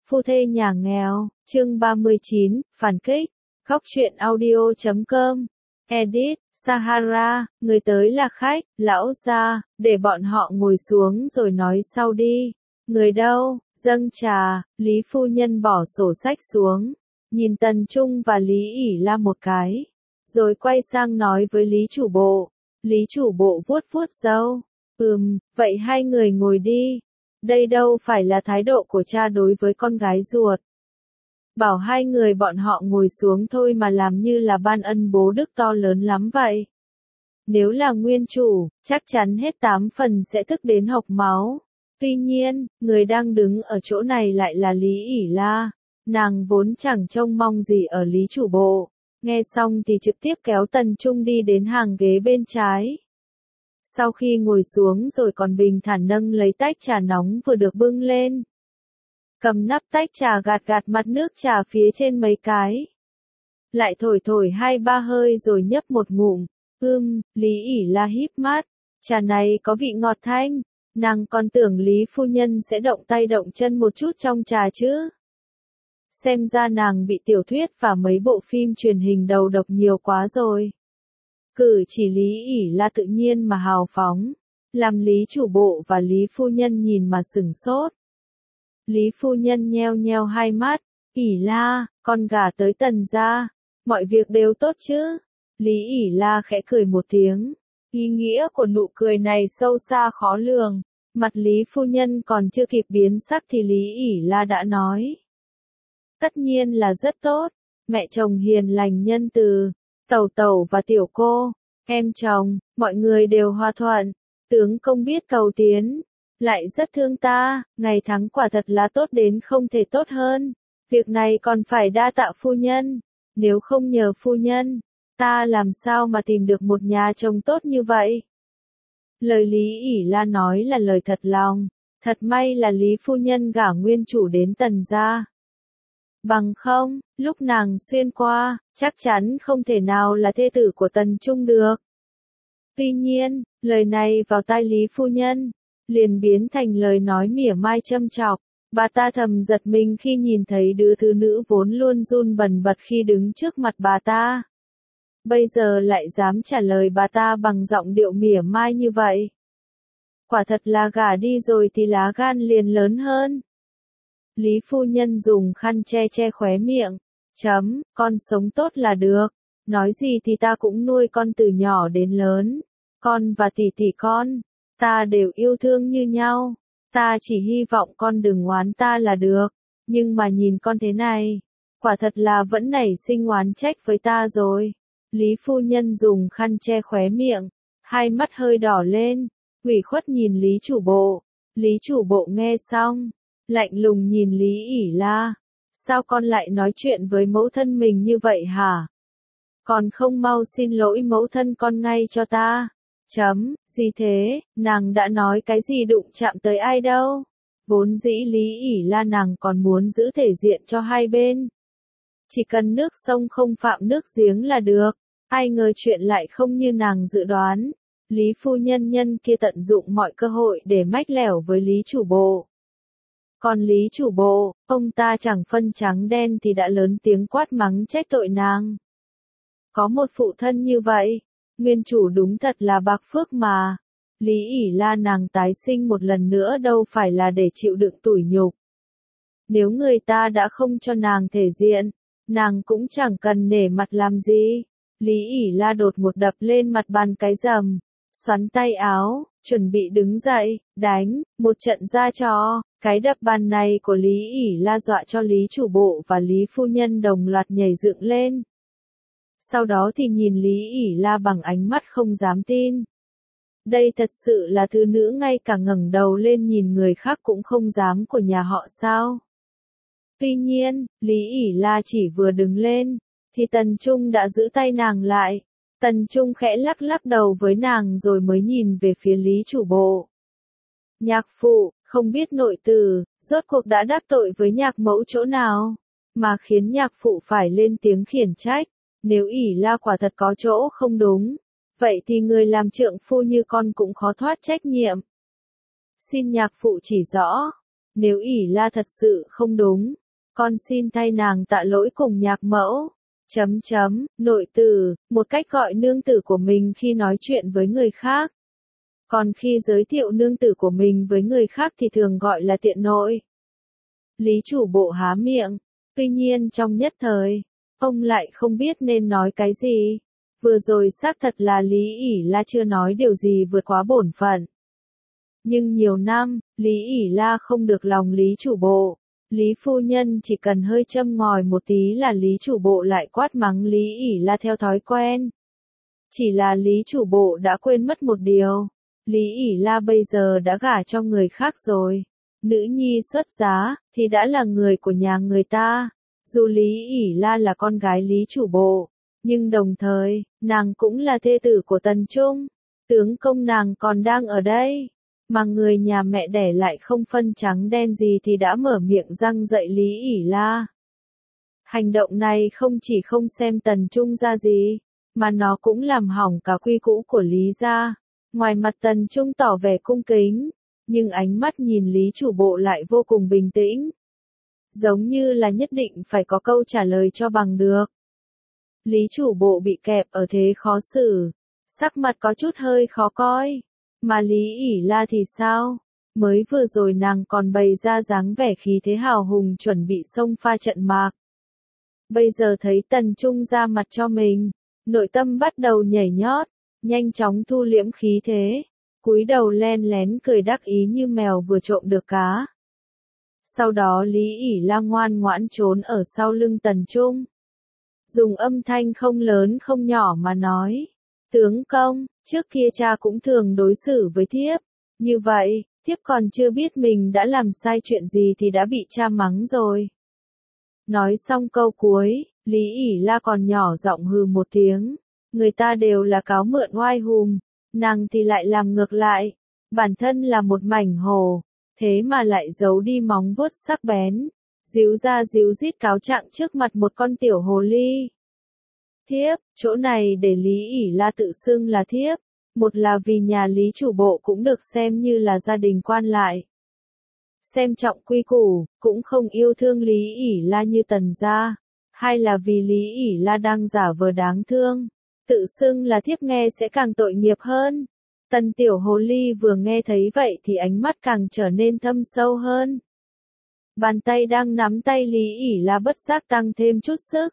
Phu thê nhà nghèo, chương 39, phản kích, góc truyện audio.com, edit, Sahara, người tới là khách, lão gia, để bọn họ ngồi xuống rồi nói sau đi. Người đâu, dâng trà, Lý phu nhân bỏ sổ sách xuống, nhìn Tần Trung và Lý ỉ la một cái, rồi quay sang nói với Lý chủ bộ. Lý chủ bộ vuốt vuốt râu, vậy hai người ngồi đi. Đây đâu phải là thái độ của cha đối với con gái ruột. Bảo hai người bọn họ ngồi xuống thôi mà làm như là ban ân bố đức to lớn lắm vậy. Nếu là nguyên chủ, chắc chắn hết 8 phần sẽ tức đến hộc máu. Tuy nhiên, người đang đứng ở chỗ này lại là Lý ỉ la. Nàng vốn chẳng trông mong gì ở Lý chủ bộ. Nghe xong thì trực tiếp kéo Tần Trung đi đến hàng ghế bên trái. Sau khi ngồi xuống rồi còn bình thản nâng lấy tách trà nóng vừa được bưng lên. Cầm nắp tách trà gạt gạt mặt nước trà phía trên mấy cái. Lại thổi thổi 2-3 hơi rồi nhấp một ngụm. Lý ỉ la híp mắt. Trà này có vị ngọt thanh. Nàng còn tưởng Lý phu nhân sẽ động tay động chân một chút trong trà chứ. Xem ra nàng bị tiểu thuyết và mấy bộ phim truyền hình đầu độc nhiều quá rồi. Cử chỉ Lý ỉ la tự nhiên mà hào phóng, làm Lý chủ bộ và Lý phu nhân nhìn mà sửng sốt. Lý phu nhân nheo nheo hai mắt, ỉ la, con gả tới Tần gia, mọi việc đều tốt chứ. Lý ỉ la khẽ cười một tiếng, ý nghĩa của nụ cười này sâu xa khó lường, mặt Lý phu nhân còn chưa kịp biến sắc thì Lý ỉ la đã nói. Tất nhiên là rất tốt, mẹ chồng hiền lành nhân từ. Tẩu tẩu và tiểu cô, em chồng, mọi người đều hòa thuận, tướng công biết cầu tiến, lại rất thương ta, ngày tháng quả thật là tốt đến không thể tốt hơn, việc này còn phải đa tạ phu nhân, nếu không nhờ phu nhân, ta làm sao mà tìm được một nhà chồng tốt như vậy. Lời Lý ỉ la nói là lời thật lòng, thật may là Lý phu nhân gả nguyên chủ đến Tần gia. Bằng không, lúc nàng xuyên qua, chắc chắn không thể nào là thê tử của Tần Trung được. Tuy nhiên, lời này vào tai Lý phu nhân, liền biến thành lời nói mỉa mai châm chọc. Bà ta thầm giật mình khi nhìn thấy đứa thứ nữ vốn luôn run bần bật khi đứng trước mặt bà ta. Bây giờ lại dám trả lời bà ta bằng giọng điệu mỉa mai như vậy. Quả thật là gả đi rồi thì lá gan liền lớn hơn. Lý phu nhân dùng khăn che che khóe miệng. Con sống tốt là được. Nói gì thì ta cũng nuôi con từ nhỏ đến lớn. Con và tỷ tỷ con, ta đều yêu thương như nhau. Ta chỉ hy vọng con đừng oán ta là được. Nhưng mà nhìn con thế này, quả thật là vẫn nảy sinh oán trách với ta rồi. Lý phu nhân dùng khăn che khóe miệng, hai mắt hơi đỏ lên, ủy khuất nhìn Lý chủ bộ. Lý chủ bộ nghe xong, lạnh lùng nhìn Lý ỉ la. Sao con lại nói chuyện với mẫu thân mình như vậy hả? Còn không mau xin lỗi mẫu thân con ngay cho ta. Gì thế, nàng đã nói cái gì đụng chạm tới ai đâu. Vốn dĩ Lý ỉ la nàng còn muốn giữ thể diện cho hai bên. Chỉ cần nước sông không phạm nước giếng là được. Ai ngờ chuyện lại không như nàng dự đoán. Lý phu nhân nhân kia tận dụng mọi cơ hội để mách lẻo với Lý chủ bộ. Còn Lý chủ bộ, ông ta chẳng phân trắng đen thì đã lớn tiếng quát mắng trách tội nàng. Có một phụ thân như vậy, nguyên chủ đúng thật là bạc phước mà. Lý ỉ la nàng tái sinh một lần nữa đâu phải là để chịu đựng tủi nhục. Nếu người ta đã không cho nàng thể diện, nàng cũng chẳng cần nể mặt làm gì. Lý ỉ la đột một đập lên mặt bàn cái rầm, xoắn tay áo, chuẩn bị đứng dậy, đánh, một trận ra trò. Cái đập bàn này của Lý ỉ la dọa cho Lý chủ bộ và Lý phu nhân đồng loạt nhảy dựng lên. Sau đó thì nhìn Lý ỉ la bằng ánh mắt không dám tin. Đây thật sự là thứ nữ ngay cả ngẩng đầu lên nhìn người khác cũng không dám của nhà họ sao. Tuy nhiên, Lý ỉ la chỉ vừa đứng lên, thì Tần Trung đã giữ tay nàng lại. Tần Trung khẽ lắc lắc đầu với nàng rồi mới nhìn về phía Lý chủ bộ. Nhạc phụ, không biết nội tử, rốt cuộc đã đắc tội với nhạc mẫu chỗ nào, mà khiến nhạc phụ phải lên tiếng khiển trách. Nếu ỉ la quả thật có chỗ không đúng, vậy thì người làm trượng phu như con cũng khó thoát trách nhiệm. Xin nhạc phụ chỉ rõ. Nếu ỷ la thật sự không đúng, con xin thay nàng tạ lỗi cùng nhạc mẫu. Nội tử, một cách gọi nương tử của mình khi nói chuyện với người khác. Còn khi giới thiệu nương tử của mình với người khác thì thường gọi là tiện nội. Lý chủ bộ há miệng, tuy nhiên trong nhất thời, ông lại không biết nên nói cái gì. Vừa rồi xác thật là Lý ỷ la chưa nói điều gì vượt quá bổn phận. Nhưng nhiều năm, Lý ỷ la không được lòng Lý chủ bộ. Lý phu nhân chỉ cần hơi châm ngòi một tí là Lý chủ bộ lại quát mắng Lý ỷ la theo thói quen. Chỉ là Lý chủ bộ đã quên mất một điều. Lý ỷ la bây giờ đã gả cho người khác rồi. Nữ nhi xuất giá, thì đã là người của nhà người ta. Dù Lý ỷ la là con gái Lý chủ bộ, nhưng đồng thời, nàng cũng là thê tử của Tần Trung. Tướng công nàng còn đang ở đây. Mà người nhà mẹ đẻ lại không phân trắng đen gì thì đã mở miệng răng dạy Lý ỷ la. Hành động này không chỉ không xem Tần Trung ra gì, mà nó cũng làm hỏng cả quy củ của Lý gia. Ngoài mặt Tần Trung tỏ vẻ cung kính, nhưng ánh mắt nhìn Lý chủ bộ lại vô cùng bình tĩnh. Giống như là nhất định phải có câu trả lời cho bằng được. Lý chủ bộ bị kẹp ở thế khó xử, sắc mặt có chút hơi khó coi. Mà Lý ỷ la thì sao? Mới vừa rồi nàng còn bày ra dáng vẻ khí thế hào hùng chuẩn bị xông pha trận mạc. Bây giờ thấy Tần Trung ra mặt cho mình, nội tâm bắt đầu nhảy nhót, nhanh chóng thu liễm khí thế, cúi đầu len lén cười đắc ý như mèo vừa trộm được cá. Sau đó Lý ỷ la ngoan ngoãn trốn ở sau lưng Tần Trung. Dùng âm thanh không lớn không nhỏ mà nói. Tướng công, trước kia cha cũng thường đối xử với thiếp. Như vậy, thiếp còn chưa biết mình đã làm sai chuyện gì thì đã bị cha mắng rồi. Nói xong câu cuối, Lý ỷ la còn nhỏ giọng hừ một tiếng. Người ta đều là cáo mượn oai hùng, nàng thì lại làm ngược lại. Bản thân là một mảnh hồ, thế mà lại giấu đi móng vuốt sắc bén. Díu ra díu dít cáo trạng trước mặt một con tiểu hồ ly. Thiếp, chỗ này để Lý ỷ la tự xưng là thiếp, một là vì nhà Lý chủ bộ cũng được xem như là gia đình quan lại. Xem trọng quy củ, cũng không yêu thương Lý ỷ la như Tần gia. Hai là vì Lý ỷ la đang giả vờ đáng thương. Tự xưng là thiếp nghe sẽ càng tội nghiệp hơn. Tần tiểu hồ ly vừa nghe thấy vậy thì ánh mắt càng trở nên thâm sâu hơn. Bàn tay đang nắm tay Lý ỷ la bất giác tăng thêm chút sức.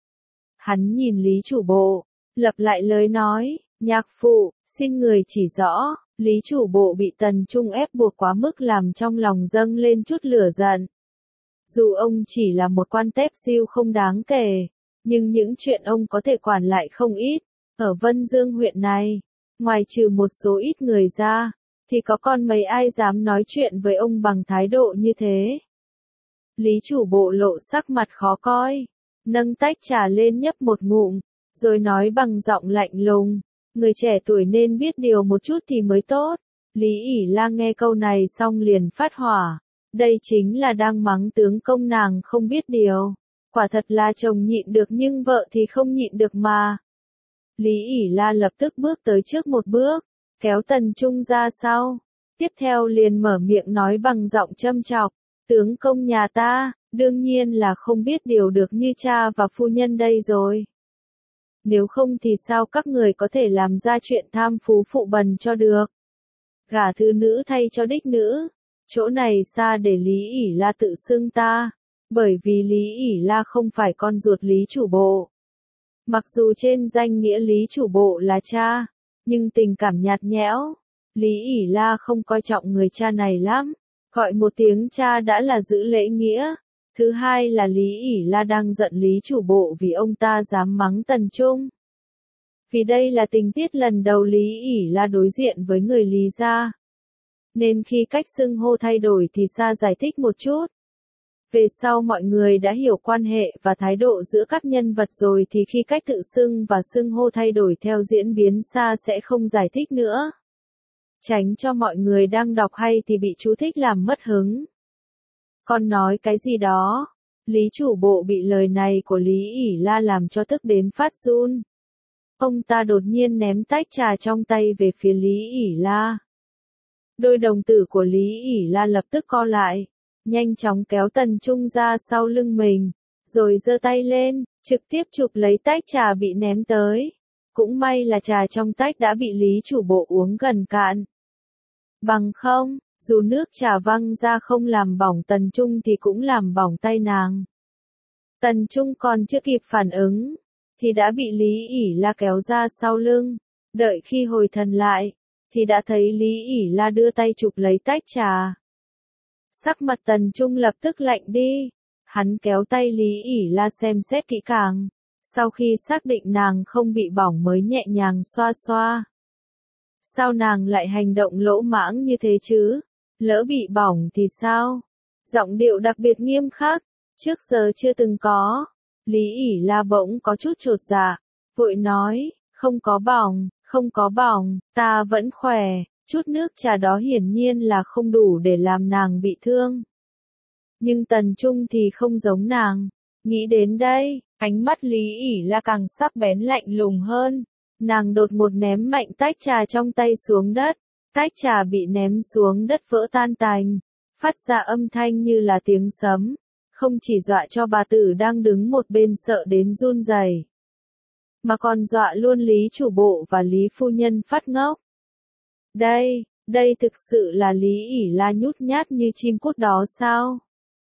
Hắn nhìn Lý chủ bộ, lặp lại lời nói, nhạc phụ, xin người chỉ rõ. Lý chủ bộ bị Tần Trung ép buộc quá mức làm trong lòng dâng lên chút lửa giận. Dù ông chỉ là một quan tép diêu không đáng kể, nhưng những chuyện ông có thể quản lại không ít. Ở Vân Dương huyện này, ngoài trừ một số ít người ra, thì có con mấy ai dám nói chuyện với ông bằng thái độ như thế. Lý chủ bộ lộ sắc mặt khó coi, nâng tách trà lên nhấp một ngụm, rồi nói bằng giọng lạnh lùng, người trẻ tuổi nên biết điều một chút thì mới tốt. Lý ỷ la nghe câu này xong liền phát hỏa, đây chính là đang mắng tướng công nàng không biết điều. Quả thật là chồng nhịn được nhưng vợ thì không nhịn được mà. Lý ỷ la lập tức bước tới trước một bước, kéo Tần Trung ra sau. Tiếp theo liền mở miệng nói bằng giọng châm chọc, tướng công nhà ta, đương nhiên là không biết điều được như cha và phu nhân đây rồi. Nếu không thì sao các người có thể làm ra chuyện tham phú phụ bần cho được. Gả thứ nữ thay cho đích nữ. Chỗ này xa để Lý ỷ la tự xưng ta. Bởi vì Lý ỷ la không phải con ruột Lý chủ bộ. Mặc dù trên danh nghĩa Lý chủ bộ là cha, nhưng tình cảm nhạt nhẽo. Lý ỷ la không coi trọng người cha này lắm. Gọi một tiếng cha đã là giữ lễ nghĩa. Thứ hai là Lý ỷ la đang giận Lý chủ bộ vì ông ta dám mắng Tần Trung. Vì đây là tình tiết lần đầu Lý ỷ la đối diện với người Lý gia. Nên khi cách xưng hô thay đổi thì Sa giải thích một chút. Về sau mọi người đã hiểu quan hệ và thái độ giữa các nhân vật rồi thì khi cách tự xưng và xưng hô thay đổi theo diễn biến Sa sẽ không giải thích nữa. Tránh cho mọi người đang đọc hay thì bị chú thích làm mất hứng. Con nói cái gì đó? Lý chủ bộ bị lời này của Lý ỷ la làm cho tức đến phát run. Ông ta đột nhiên ném tách trà trong tay về phía Lý ỷ la. Đôi đồng tử của Lý ỷ la lập tức co lại. nhanh chóng kéo Tần Trung ra sau lưng mình, rồi giơ tay lên, trực tiếp chụp lấy tách trà bị ném tới. Cũng may là trà trong tách đã bị lý chủ bộ uống gần cạn. Bằng không, dù nước trà văng ra không làm bỏng Tần Trung thì cũng làm bỏng tay nàng. Tần Trung còn chưa kịp phản ứng, thì đã bị Lý ỉ La kéo ra sau lưng. Đợi khi hồi thần lại, thì đã thấy Lý ỉ La đưa tay chụp lấy tách trà. Sắc mặt Tần Trung lập tức lạnh đi. Hắn kéo tay Lý ỉ La xem xét kỹ càng. Sau khi xác định nàng không bị bỏng mới nhẹ nhàng xoa xoa. Sao nàng lại hành động lỗ mãng như thế chứ? Lỡ bị bỏng thì sao? Giọng điệu đặc biệt nghiêm khắc, trước giờ chưa từng có. Lý ỉ La bỗng có chút chột dạ, vội nói, không có bỏng, không có bỏng, ta vẫn khỏe, chút nước trà đó hiển nhiên là không đủ để làm nàng bị thương. Nhưng Tần Trung thì không giống nàng. Nghĩ đến đây, ánh mắt Lý ỉ La càng sắc bén lạnh lùng hơn. Nàng đột ngột ném mạnh tách trà trong tay xuống đất. Tách trà bị ném xuống đất vỡ tan tành, phát ra âm thanh như là tiếng sấm. Không chỉ dọa cho bà tử đang đứng một bên sợ đến run rẩy, mà còn dọa luôn Lý chủ bộ và Lý phu nhân phát ngốc. Đây thực sự là Lý ỉ La nhút nhát như chim cút đó sao?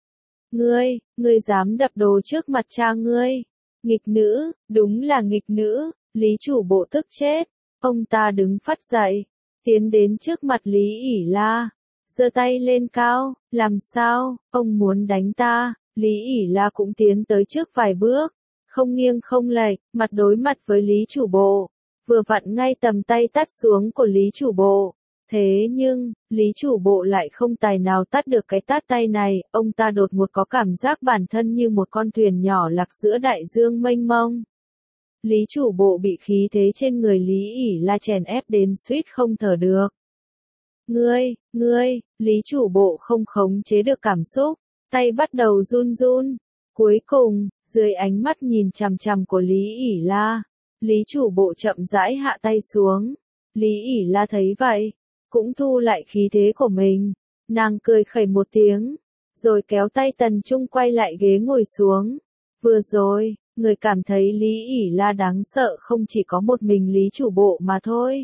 Ngươi dám đập đồ trước mặt cha ngươi. Nghịch nữ, đúng là nghịch nữ. Lý chủ bộ tức chết. Ông ta đứng phắt dậy, tiến đến trước mặt Lý ỉ La, giơ tay lên cao, làm sao, ông muốn đánh ta? Lý ỉ La cũng tiến tới trước vài bước, không nghiêng không lệch, mặt đối mặt với Lý chủ bộ, vừa vặn ngay tầm tay tát xuống của Lý chủ bộ. Thế nhưng, Lý chủ bộ lại không tài nào tát được cái tát tay này, ông ta đột ngột có cảm giác bản thân như một con thuyền nhỏ lạc giữa đại dương mênh mông. Lý chủ bộ bị khí thế trên người Lý ỉ La chèn ép đến suýt không thở được. Ngươi, Lý chủ bộ không khống chế được cảm xúc, tay bắt đầu run run. Cuối cùng, dưới ánh mắt nhìn chằm chằm của Lý ỉ La, Lý chủ bộ chậm rãi hạ tay xuống. Lý ỉ La thấy vậy, cũng thu lại khí thế của mình. Nàng cười khẩy một tiếng, rồi kéo tay Tần Trung quay lại ghế ngồi xuống. Vừa rồi, người cảm thấy Lý ỉ La đáng sợ không chỉ có một mình Lý chủ bộ mà thôi.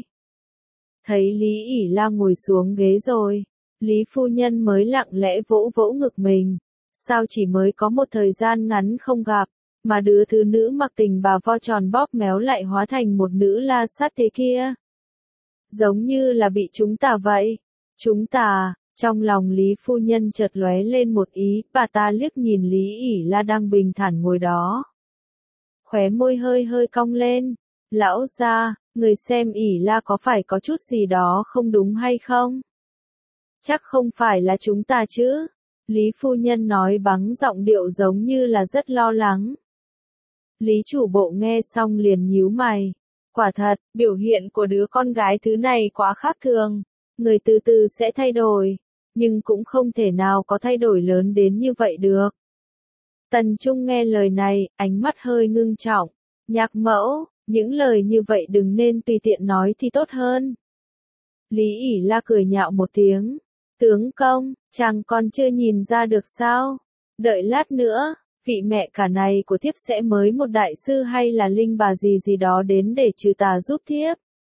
Thấy Lý ỉ La ngồi xuống ghế rồi, Lý phu nhân mới lặng lẽ vỗ vỗ ngực mình. Sao chỉ mới có một thời gian ngắn không gặp, mà đứa thứ nữ mặc tình bà vo tròn bóp méo lại hóa thành một nữ la sát thế kia? Giống như là bị chúng ta vậy. Chúng ta, trong lòng Lý phu nhân chợt lóe lên một ý, bà ta liếc nhìn Lý ỉ La đang bình thản ngồi đó. Khóe môi hơi hơi cong lên. Lão gia, người xem ỉ La có phải có chút gì đó không đúng hay không? Chắc không phải là chúng ta chứ? Lý phu nhân nói bằng giọng điệu giống như là rất lo lắng. Lý chủ bộ nghe xong liền nhíu mày. Quả thật, biểu hiện của đứa con gái thứ này quá khác thường. Người từ từ sẽ thay đổi, nhưng cũng không thể nào có thay đổi lớn đến như vậy được. Tần Trung nghe lời này, ánh mắt hơi ngưng trọng. Nhạc mẫu, những lời như vậy đừng nên tùy tiện nói thì tốt hơn. Lý ỉ La cười nhạo một tiếng. Tướng công, chàng còn chưa nhìn ra được sao? Đợi lát nữa, vị mẹ cả này của thiếp sẽ mới một đại sư hay là linh bà gì đó đến để trừ tà giúp thiếp.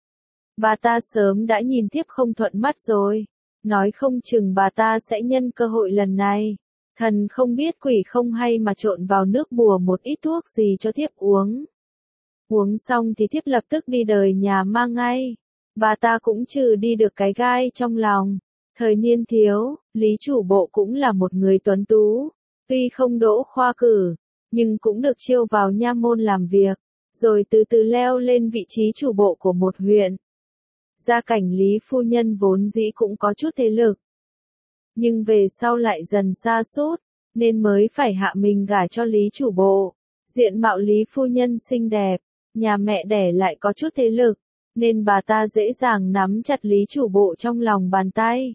Bà ta sớm đã nhìn thiếp không thuận mắt rồi. Nói không chừng bà ta sẽ nhân cơ hội lần này. Thần không biết quỷ không hay mà trộn vào nước bùa một ít thuốc gì cho thiếp uống. Uống xong thì thiếp lập tức đi đời nhà ma ngay. Bà ta cũng trừ đi được cái gai trong lòng. Thời niên thiếu, Lý chủ bộ cũng là một người tuấn tú. Tuy không đỗ khoa cử, nhưng cũng được chiêu vào nha môn làm việc, rồi từ từ leo lên vị trí chủ bộ của một huyện. Gia cảnh Lý phu nhân vốn dĩ cũng có chút thế lực, nhưng về sau lại dần sa sút, nên mới phải hạ mình gả cho Lý chủ bộ. Diện mạo Lý phu nhân xinh đẹp, nhà mẹ đẻ lại có chút thế lực, nên bà ta dễ dàng nắm chặt Lý chủ bộ trong lòng bàn tay.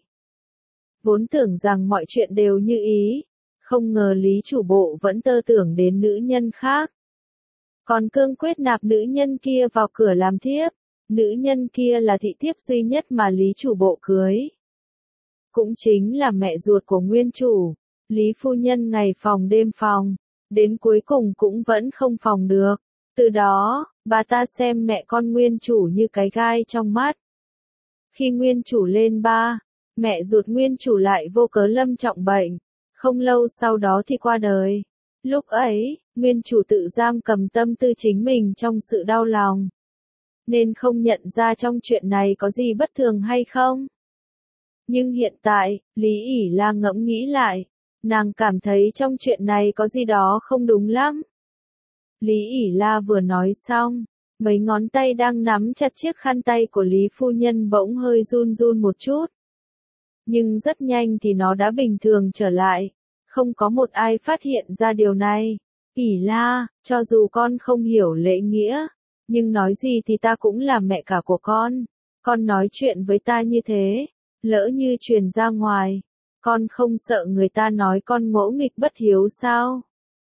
Vốn tưởng rằng mọi chuyện đều như ý, không ngờ Lý chủ bộ vẫn tơ tưởng đến nữ nhân khác. Còn cương quyết nạp nữ nhân kia vào cửa làm thiếp. Nữ nhân kia là thị thiếp duy nhất mà Lý chủ bộ cưới. Cũng chính là mẹ ruột của nguyên chủ. Lý phu nhân ngày phòng đêm phòng, đến cuối cùng cũng vẫn không phòng được. Từ đó, bà ta xem mẹ con nguyên chủ như cái gai trong mắt. Khi nguyên chủ lên ba, mẹ ruột nguyên chủ lại vô cớ lâm trọng bệnh, không lâu sau đó thì qua đời. Lúc ấy, nguyên chủ tự giam cầm tâm tư chính mình trong sự đau lòng, nên không nhận ra trong chuyện này có gì bất thường hay không. Nhưng hiện tại, Lý ỷ La ngẫm nghĩ lại, nàng cảm thấy trong chuyện này có gì đó không đúng lắm. Lý ỷ La vừa nói xong, mấy ngón tay đang nắm chặt chiếc khăn tay của Lý phu nhân bỗng hơi run run một chút. Nhưng rất nhanh thì nó đã bình thường trở lại, không có một ai phát hiện ra điều này. ỷ La, cho dù con không hiểu lễ nghĩa, nhưng nói gì thì ta cũng là mẹ cả của con nói chuyện với ta như thế, lỡ như truyền ra ngoài, con không sợ người ta nói con ngỗ nghịch bất hiếu sao?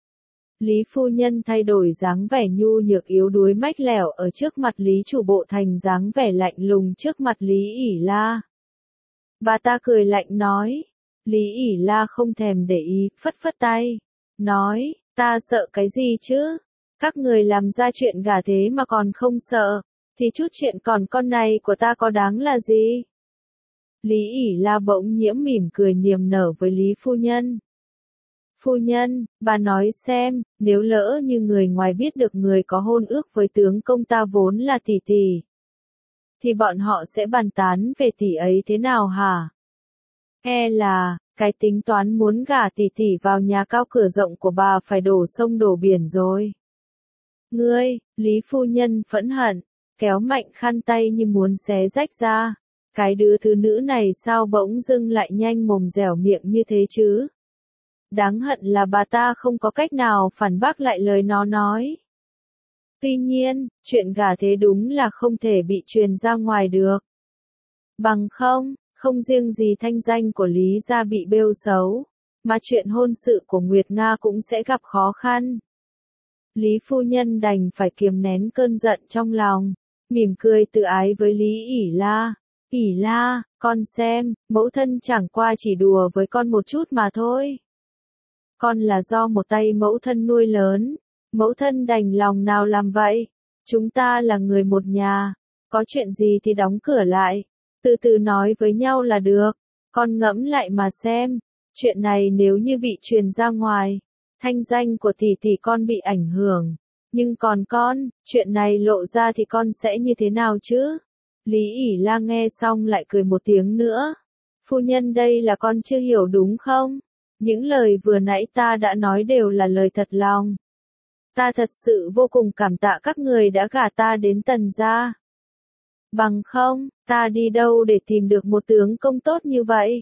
Lý phu nhân thay đổi dáng vẻ nhu nhược yếu đuối mách lẻo ở trước mặt Lý chủ bộ thành dáng vẻ lạnh lùng trước mặt Lý ỷ La. Bà ta cười lạnh nói, Lý ỷ La không thèm để ý, phất phất tay, nói, ta sợ cái gì chứ? Các người làm ra chuyện gả thế mà còn không sợ, thì chút chuyện còn con này của ta có đáng là gì? Lý ỷ La bỗng nhiễm mỉm cười niềm nở với Lý phu nhân. Phu nhân, bà nói xem, nếu lỡ như người ngoài biết được người có hôn ước với tướng công ta vốn là tỷ tỷ, thì bọn họ sẽ bàn tán về tỷ ấy thế nào hả? E là, cái tính toán muốn gả tỷ tỷ vào nhà cao cửa rộng của bà phải đổ sông đổ biển rồi. Ngươi, Lý phu nhân phẫn hận, kéo mạnh khăn tay như muốn xé rách ra. Cái đứa thứ nữ này sao bỗng dưng lại nhanh mồm dẻo miệng như thế chứ? Đáng hận là bà ta không có cách nào phản bác lại lời nó nói. Tuy nhiên, chuyện gả thế đúng là không thể bị truyền ra ngoài được. Bằng không riêng gì thanh danh của Lý gia bị bêu xấu, mà chuyện hôn sự của Nguyệt Nga cũng sẽ gặp khó khăn. Lý phu nhân đành phải kiềm nén cơn giận trong lòng, mỉm cười tự ái với Lý ỷ La. ỷ La, con xem, mẫu thân chẳng qua chỉ đùa với con một chút mà thôi. Con là do một tay mẫu thân nuôi lớn, mẫu thân đành lòng nào làm vậy. Chúng ta là người một nhà, có chuyện gì thì đóng cửa lại, từ từ nói với nhau là được. Con ngẫm lại mà xem, chuyện này nếu như bị truyền ra ngoài, thanh danh của tỷ tỷ con bị ảnh hưởng. Nhưng còn con, chuyện này lộ ra thì con sẽ như thế nào chứ? Lý ỷ La nghe xong lại cười một tiếng nữa. Phu nhân đây là con chưa hiểu đúng không? Những lời vừa nãy ta đã nói đều là lời thật lòng. Ta thật sự vô cùng cảm tạ các người đã gả ta đến Tần gia. Bằng không, ta đi đâu để tìm được một tướng công tốt như vậy?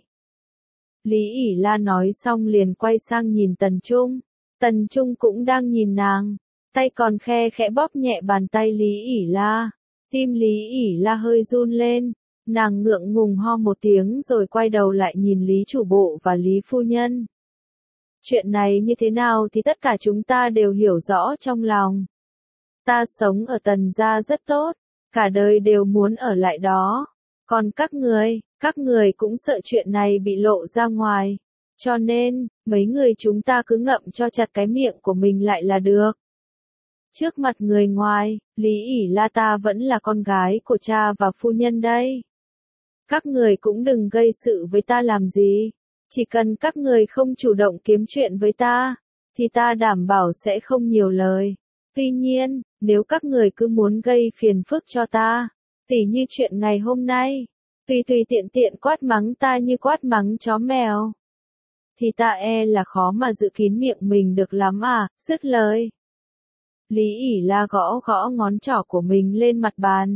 Lý ỷ La nói xong liền quay sang nhìn Tần Trung. Tần Trung cũng đang nhìn nàng, tay còn khe khẽ bóp nhẹ bàn tay Lý ỷ La. Tim Lý ỷ La hơi run lên, nàng ngượng ngùng ho một tiếng rồi quay đầu lại nhìn Lý chủ bộ và Lý phu nhân. Chuyện này như thế nào thì tất cả chúng ta đều hiểu rõ trong lòng. Ta sống ở Tần gia rất tốt, cả đời đều muốn ở lại đó. Còn các người cũng sợ chuyện này bị lộ ra ngoài. Cho nên, mấy người chúng ta cứ ngậm cho chặt cái miệng của mình lại là được. Trước mặt người ngoài, Lý ỷ La ta vẫn là con gái của cha và phu nhân đây. Các người cũng đừng gây sự với ta làm gì. Chỉ cần các người không chủ động kiếm chuyện với ta, thì ta đảm bảo sẽ không nhiều lời. Tuy nhiên, nếu các người cứ muốn gây phiền phức cho ta, tỉ như chuyện ngày hôm nay, tùy tiện tiện quát mắng ta như quát mắng chó mèo, thì ta e là khó mà giữ kín miệng mình được lắm à, dứt lời. Lý ỷ La gõ gõ ngón trỏ của mình lên mặt bàn.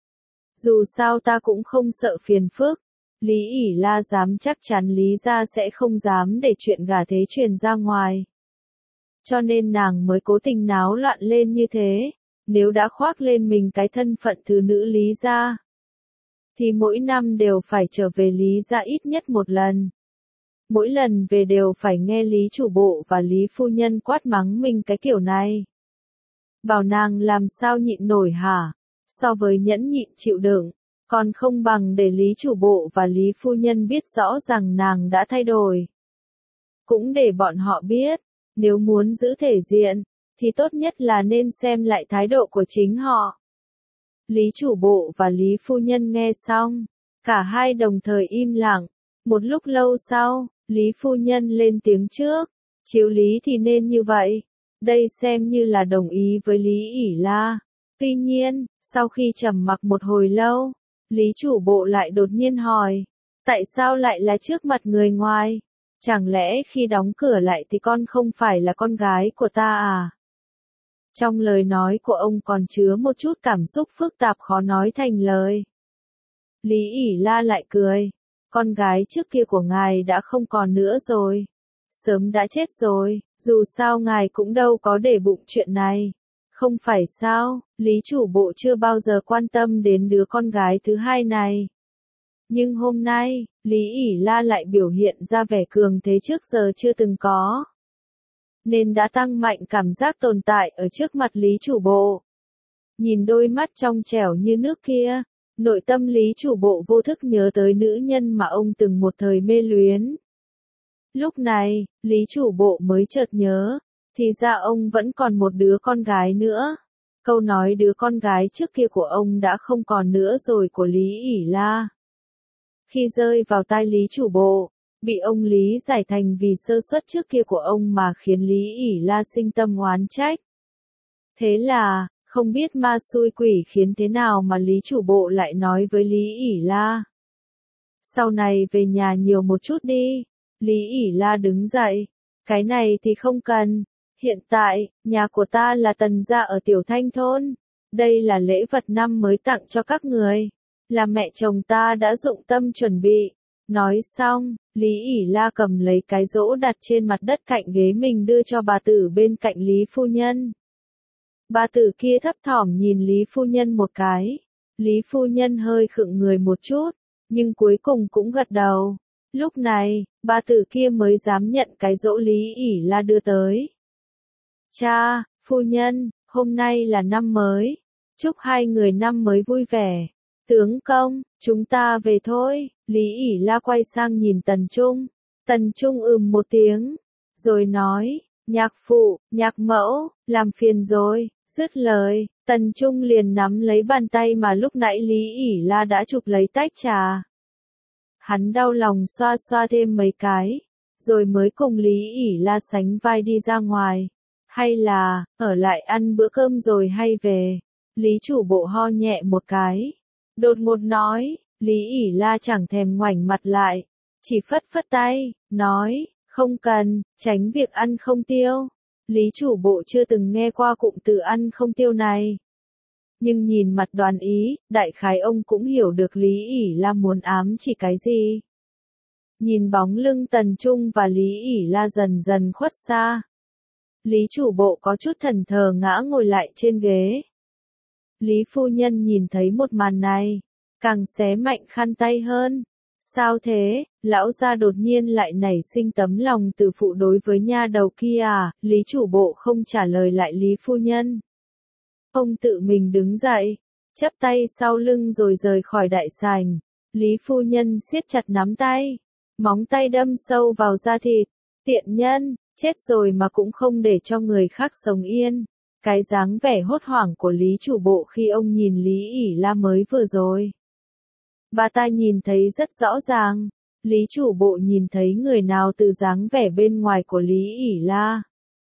Dù sao ta cũng không sợ phiền phức. Lý ỷ La dám chắc chắn Lý gia sẽ không dám để chuyện gả thế truyền ra ngoài. Cho nên nàng mới cố tình náo loạn lên như thế. Nếu đã khoác lên mình cái thân phận thứ nữ Lý gia, thì mỗi năm đều phải trở về Lý gia ít nhất một lần. Mỗi lần về đều phải nghe Lý chủ bộ và Lý phu nhân quát mắng mình cái kiểu này. Bảo nàng làm sao nhịn nổi hả? So với nhẫn nhịn chịu đựng, còn không bằng để Lý chủ bộ và Lý phu nhân biết rõ rằng nàng đã thay đổi. cũng để bọn họ biết, nếu muốn giữ thể diện, thì tốt nhất là nên xem lại thái độ của chính họ. Lý chủ bộ và Lý phu nhân nghe xong, cả hai đồng thời im lặng. Một lúc lâu sau, Lý phu nhân lên tiếng trước, chiếu lý thì nên như vậy. Đây xem như là đồng ý với Lý ỷ la. Tuy nhiên, sau khi trầm mặc một hồi lâu, Lý chủ bộ lại đột nhiên hỏi, tại sao lại là trước mặt người ngoài? Chẳng lẽ khi đóng cửa lại thì con không phải là con gái của ta à? Trong lời nói của ông còn chứa một chút cảm xúc phức tạp khó nói thành lời. Lý ỷ la lại cười, con gái trước kia của ngài đã không còn nữa rồi. Sớm đã chết rồi, dù sao ngài cũng đâu có để bụng chuyện này. Không phải sao, Lý chủ bộ chưa bao giờ quan tâm đến đứa con gái thứ hai này. Nhưng hôm nay, Lý ỷ la lại biểu hiện ra vẻ cường thế trước giờ chưa từng có. Nên đã tăng mạnh cảm giác tồn tại ở trước mặt Lý chủ bộ. Nhìn đôi mắt trong trẻo như nước kia, nội tâm Lý chủ bộ vô thức nhớ tới nữ nhân mà ông từng một thời mê luyến. Lúc này, Lý chủ bộ mới chợt nhớ, thì ra ông vẫn còn một đứa con gái nữa. Câu nói đứa con gái trước kia của ông đã không còn nữa rồi của Lý ỷ la. Khi rơi vào tai Lý chủ bộ, bị ông Lý giải thành vì sơ suất trước kia của ông mà khiến Lý ỷ la sinh tâm oán trách. Thế là, không biết ma xui quỷ khiến thế nào mà Lý chủ bộ lại nói với Lý ỷ la. Sau này về nhà nhiều một chút đi. Lý ỷ la đứng dậy. Cái này thì không cần. Hiện tại, nhà của ta là Tần gia ở Tiểu Thanh thôn. Đây là lễ vật năm mới tặng cho các người. Là mẹ chồng ta đã dụng tâm chuẩn bị. Nói xong, Lý ỷ la cầm lấy cái giỗ đặt trên mặt đất cạnh ghế mình đưa cho bà tử bên cạnh Lý phu nhân. Bà tử kia thấp thỏm nhìn Lý phu nhân một cái. Lý phu nhân hơi khựng người một chút, nhưng cuối cùng cũng gật đầu. Lúc này, bà tử kia mới dám nhận cái giỗ Lý ỷ la đưa tới. Cha, phu nhân, hôm nay là năm mới. Chúc hai người năm mới vui vẻ. Tướng công, chúng ta về thôi. Lý ỷ la quay sang nhìn Tần Trung. Tần Trung một tiếng, rồi nói, nhạc phụ, nhạc mẫu, làm phiền rồi. Dứt lời, Tần Trung liền nắm lấy bàn tay mà lúc nãy Lý ỷ la đã chụp lấy tách trà. Hắn đau lòng xoa xoa thêm mấy cái, rồi mới cùng Lý ỷ la sánh vai đi ra ngoài. Hay là, ở lại ăn bữa cơm rồi hay về? Lý chủ bộ ho nhẹ một cái. Đột ngột nói, Lý ỷ la chẳng thèm ngoảnh mặt lại. Chỉ phất phất tay, nói, không cần, tránh việc ăn không tiêu. Lý chủ bộ chưa từng nghe qua cụm từ ăn không tiêu này. Nhưng nhìn mặt Đoàn Ý, đại khái ông cũng hiểu được Lý ỷ la muốn ám chỉ cái gì. Nhìn bóng lưng Tần Trung và Lý ỷ la dần dần khuất xa. Lý chủ bộ có chút thẫn thờ ngã ngồi lại trên ghế. Lý phu nhân nhìn thấy một màn này, càng xé mạnh khăn tay hơn. Sao thế, lão gia đột nhiên lại nảy sinh tấm lòng từ phụ đối với nha đầu kia à? Lý chủ bộ không trả lời lại Lý phu nhân. Ông tự mình đứng dậy, chắp tay sau lưng rồi rời khỏi đại sảnh. Lý phu nhân siết chặt nắm tay, móng tay đâm sâu vào da thịt. Tiện nhân, chết rồi mà cũng không để cho người khác sống yên. Cái dáng vẻ hốt hoảng của Lý chủ bộ khi ông nhìn Lý ỷ la mới vừa rồi. Bà ta nhìn thấy rất rõ ràng. Lý chủ bộ nhìn thấy người nào từ dáng vẻ bên ngoài của Lý ỷ la.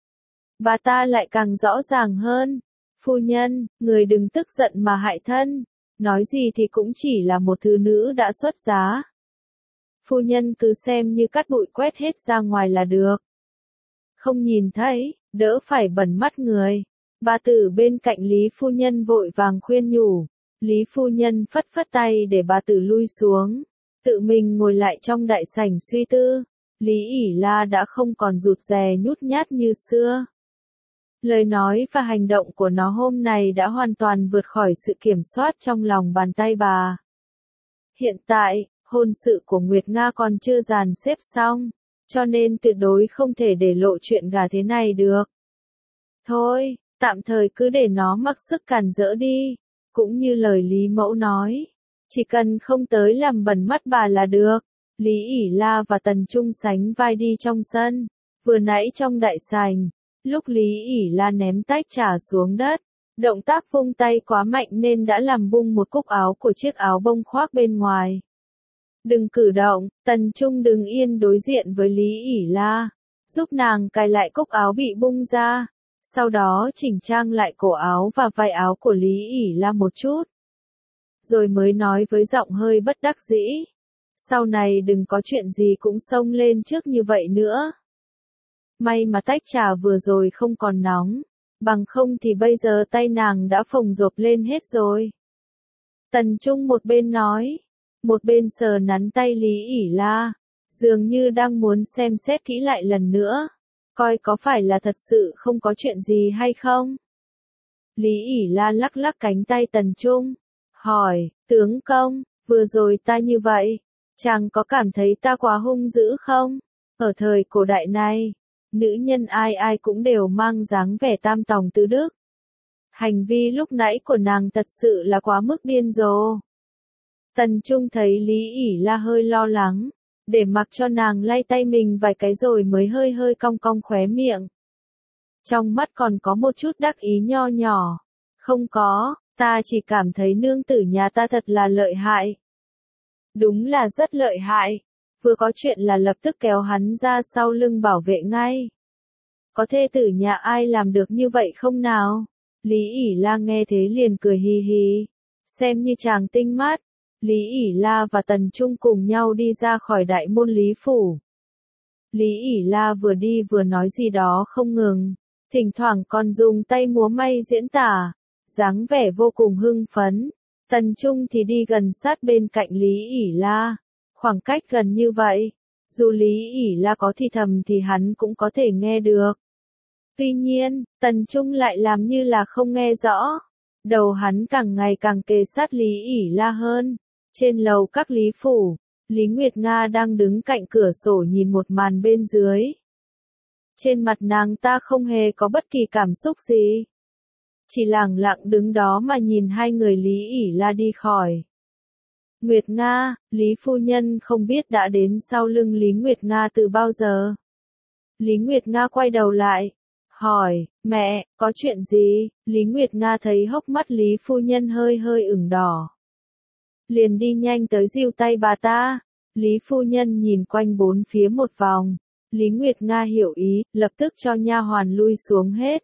Bà ta lại càng rõ ràng hơn. Phu nhân, người đừng tức giận mà hại thân. Nói gì thì cũng chỉ là một thứ nữ đã xuất giá. Phu nhân cứ xem như cát bụi quét hết ra ngoài là được. Không nhìn thấy, đỡ phải bẩn mắt người. Bà tử bên cạnh Lý phu nhân vội vàng khuyên nhủ. Lý phu nhân phất phất tay để bà tử lui xuống. Tự mình ngồi lại trong đại sảnh suy tư. Lý ỷ la đã không còn rụt rè nhút nhát như xưa. Lời nói và hành động của nó hôm nay đã hoàn toàn vượt khỏi sự kiểm soát trong lòng bàn tay bà. Hiện tại, hôn sự của Nguyệt Nga còn chưa dàn xếp xong, cho nên tuyệt đối không thể để lộ chuyện gà thế này được. Thôi, tạm thời cứ để nó mặc sức càn rỡ đi, cũng như lời Lý mẫu nói, chỉ cần không tới làm bẩn mắt bà là được. Lý ỉ La và Tần Trung sánh vai đi trong sân. Vừa nãy trong đại sảnh, lúc Lý ỉ La ném tách trà xuống đất, động tác vung tay quá mạnh nên đã làm bung một cúc áo của chiếc áo bông khoác bên ngoài. Đừng cử động, Tần Trung đứng yên đối diện với Lý ỉ La, giúp nàng cài lại cúc áo bị bung ra, sau đó chỉnh trang lại cổ áo và vai áo của Lý ỉ La một chút. Rồi mới nói với giọng hơi bất đắc dĩ, sau này đừng có chuyện gì cũng xông lên trước như vậy nữa. May mà tách trà vừa rồi không còn nóng, bằng không thì bây giờ tay nàng đã phồng rộp lên hết rồi. Tần Trung một bên nói, một bên sờ nắn tay Lý ỉ La, dường như đang muốn xem xét kỹ lại lần nữa, coi có phải là thật sự không có chuyện gì hay không. Lý ỉ La lắc lắc cánh tay Tần Trung, hỏi, tướng công, vừa rồi ta như vậy, chàng có cảm thấy ta quá hung dữ không? Ở thời cổ đại này, nữ nhân ai ai cũng đều mang dáng vẻ tam tòng tứ đức. Hành vi lúc nãy của nàng thật sự là quá mức điên rồ. Tần Trung thấy Lý ỉ La hơi lo lắng, để mặc cho nàng lay tay mình vài cái rồi mới hơi hơi cong cong khóe miệng. Trong mắt còn có một chút đắc ý nho nhỏ. Không có, ta chỉ cảm thấy nương tử nhà ta thật là lợi hại. Đúng là rất lợi hại. Vừa có chuyện là lập tức kéo hắn ra sau lưng bảo vệ ngay. Có thê tử nhà ai làm được như vậy không nào? Lý ỉ La nghe thế liền cười hi hi. Xem như chàng tinh mắt. Lý ỉ La và Tần Trung cùng nhau đi ra khỏi đại môn Lý Phủ. Lý ỉ La vừa đi vừa nói gì đó không ngừng, thỉnh thoảng còn dùng tay múa may diễn tả, dáng vẻ vô cùng hưng phấn. Tần Trung thì đi gần sát bên cạnh Lý ỉ La, khoảng cách gần như vậy, dù Lý ỉ La có thì thầm thì hắn cũng có thể nghe được. Tuy nhiên, Tần Trung lại làm như là không nghe rõ, đầu hắn càng ngày càng kề sát Lý ỉ La hơn. Trên lầu các Lý Phủ, Lý Nguyệt Nga đang đứng cạnh cửa sổ nhìn một màn bên dưới. Trên mặt nàng ta không hề có bất kỳ cảm xúc gì. Chỉ lẳng lặng đứng đó mà nhìn hai người Lý ỉ La đi khỏi. Nguyệt Nga, Lý phu nhân không biết đã đến sau lưng Lý Nguyệt Nga từ bao giờ. Lý Nguyệt Nga quay đầu lại, hỏi, mẹ, có chuyện gì? Lý Nguyệt Nga thấy hốc mắt Lý phu nhân hơi hơi ửng đỏ. Liền đi nhanh tới dìu tay bà ta. Lý phu nhân nhìn quanh bốn phía một vòng. Lý Nguyệt Nga hiểu ý, lập tức cho nha hoàn lui xuống hết.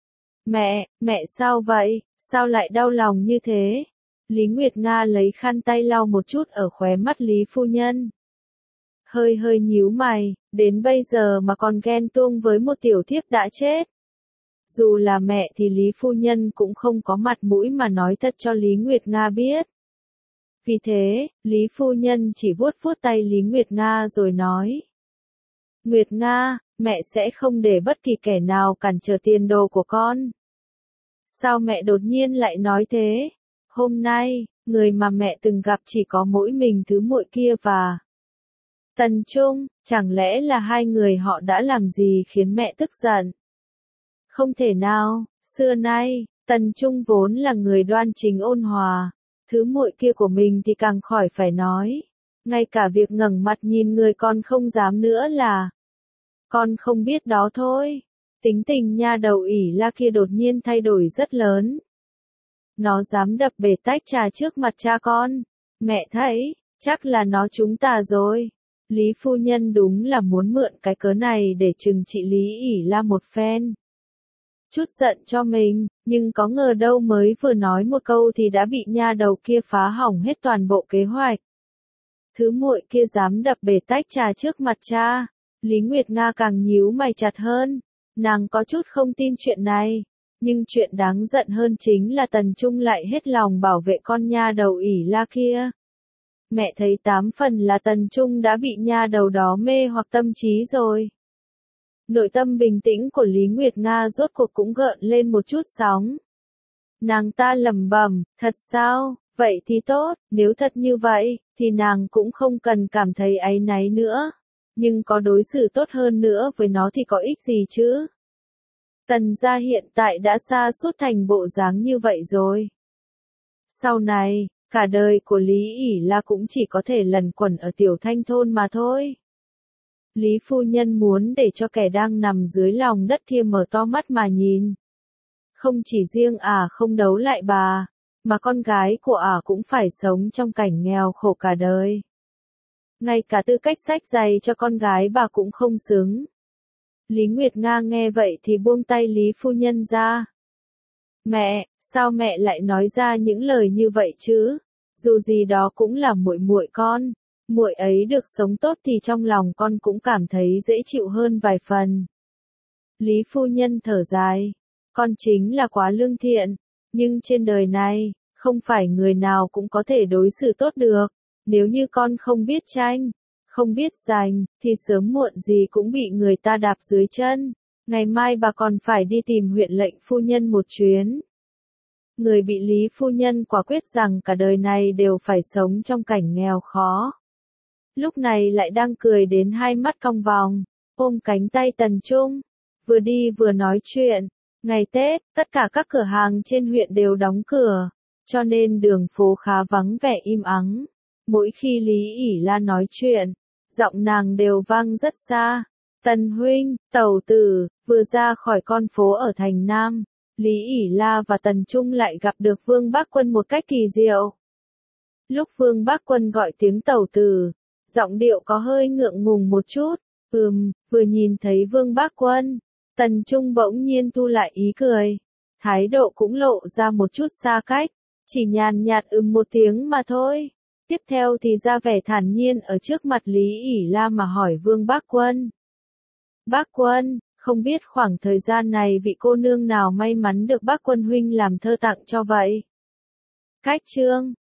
Mẹ sao vậy? Sao lại đau lòng như thế? Lý Nguyệt Nga lấy khăn tay lau một chút ở khóe mắt Lý phu nhân. Hơi hơi nhíu mày, đến bây giờ mà còn ghen tuông với một tiểu thiếp đã chết. Dù là mẹ thì Lý phu nhân cũng không có mặt mũi mà nói thật cho Lý Nguyệt Nga biết. Vì thế, Lý phu nhân chỉ vuốt vuốt tay Lý Nguyệt Nga rồi nói. Nguyệt Nga, mẹ sẽ không để bất kỳ kẻ nào cản trở tiền đồ của con. Sao mẹ đột nhiên lại nói thế? Hôm nay, người mà mẹ từng gặp chỉ có mỗi mình thứ muội kia và Tần Trung, chẳng lẽ là hai người họ đã làm gì khiến mẹ tức giận? Không thể nào, xưa nay, Tần Trung vốn là người đoan chính ôn hòa. Thứ muội kia của mình thì càng khỏi phải nói. Ngay cả việc ngẩng mặt nhìn người con không dám nữa là. Con không biết đó thôi. Tính tình nha đầu ỉ La kia đột nhiên thay đổi rất lớn. Nó dám đập bể tách trà trước mặt cha con. Mẹ thấy, chắc là nó trúng tà rồi. Lý phu nhân đúng là muốn mượn cái cớ này để trừng trị Lý ỉ La một phen. Chút giận cho mình, nhưng có ngờ đâu mới vừa nói một câu thì đã bị nha đầu kia phá hỏng hết toàn bộ kế hoạch. Thứ muội kia dám đập bể tách trà trước mặt cha. Lý Nguyệt Nga càng nhíu mày chặt hơn. Nàng có chút không tin chuyện này. Nhưng chuyện đáng giận hơn chính là Tần Trung lại hết lòng bảo vệ con nha đầu ỉ La kia. Mẹ thấy 8 phần là Tần Trung đã bị nha đầu đó mê hoặc tâm trí rồi. Nội tâm bình tĩnh của Lý Nguyệt Nga rốt cuộc cũng gợn lên một chút sóng. Nàng ta lẩm bẩm, thật sao, vậy thì tốt, nếu thật như vậy, thì nàng cũng không cần cảm thấy áy náy nữa. Nhưng có đối xử tốt hơn nữa với nó thì có ích gì chứ? Tần gia hiện tại đã sa sút thành bộ dáng như vậy rồi. Sau này, Cả đời của Lý ỉ La cũng chỉ có thể lẩn quẩn ở tiểu thanh thôn mà thôi. Lý phu nhân muốn để cho kẻ đang nằm dưới lòng đất kia mở to mắt mà nhìn. Không chỉ riêng không đấu lại bà, mà con gái của cũng phải sống trong cảnh nghèo khổ cả đời. Ngay cả tư cách xách giày cho con gái bà cũng không xứng. Lý Nguyệt Nga nghe vậy thì buông tay Lý phu nhân ra. Mẹ, sao mẹ lại nói ra những lời như vậy chứ? Dù gì đó cũng là muội con, muội ấy được sống tốt thì trong lòng con cũng cảm thấy dễ chịu hơn vài phần. Lý phu nhân thở dài, con chính là quá lương thiện, nhưng trên đời này, không phải người nào cũng có thể đối xử tốt được. Nếu như con không biết tranh, không biết giành, thì sớm muộn gì cũng bị người ta đạp dưới chân. Ngày mai bà còn phải đi tìm huyện lệnh phu nhân một chuyến. Người bị Lý phu nhân quả quyết rằng cả đời này đều phải sống trong cảnh nghèo khó. Lúc này lại đang cười đến hai mắt cong vòng, ôm cánh tay Tần Trung, vừa đi vừa nói chuyện. Ngày Tết, tất cả các cửa hàng trên huyện đều đóng cửa, cho nên đường phố khá vắng vẻ im ắng. Mỗi khi Lý ỉ La nói chuyện, giọng nàng đều vang rất xa. Tần huynh, tẩu tử, vừa ra khỏi con phố ở thành Nam, Lý ỉ La và Tần Trung lại gặp được Vương Bác Quân một cách kỳ diệu. Lúc Vương Bác Quân gọi tiếng tẩu tử, giọng điệu có hơi ngượng ngùng một chút. Vừa nhìn thấy Vương Bác Quân, Tần Trung bỗng nhiên thu lại ý cười. Thái độ cũng lộ ra một chút xa cách, chỉ nhàn nhạt một tiếng mà thôi. Tiếp theo thì ra vẻ thản nhiên ở trước mặt Lý ỉ La mà hỏi Vương Bác Quân. Bác Quân, không biết khoảng thời gian này vị cô nương nào may mắn được Bác Quân huynh làm thơ tặng cho vậy? Cách chương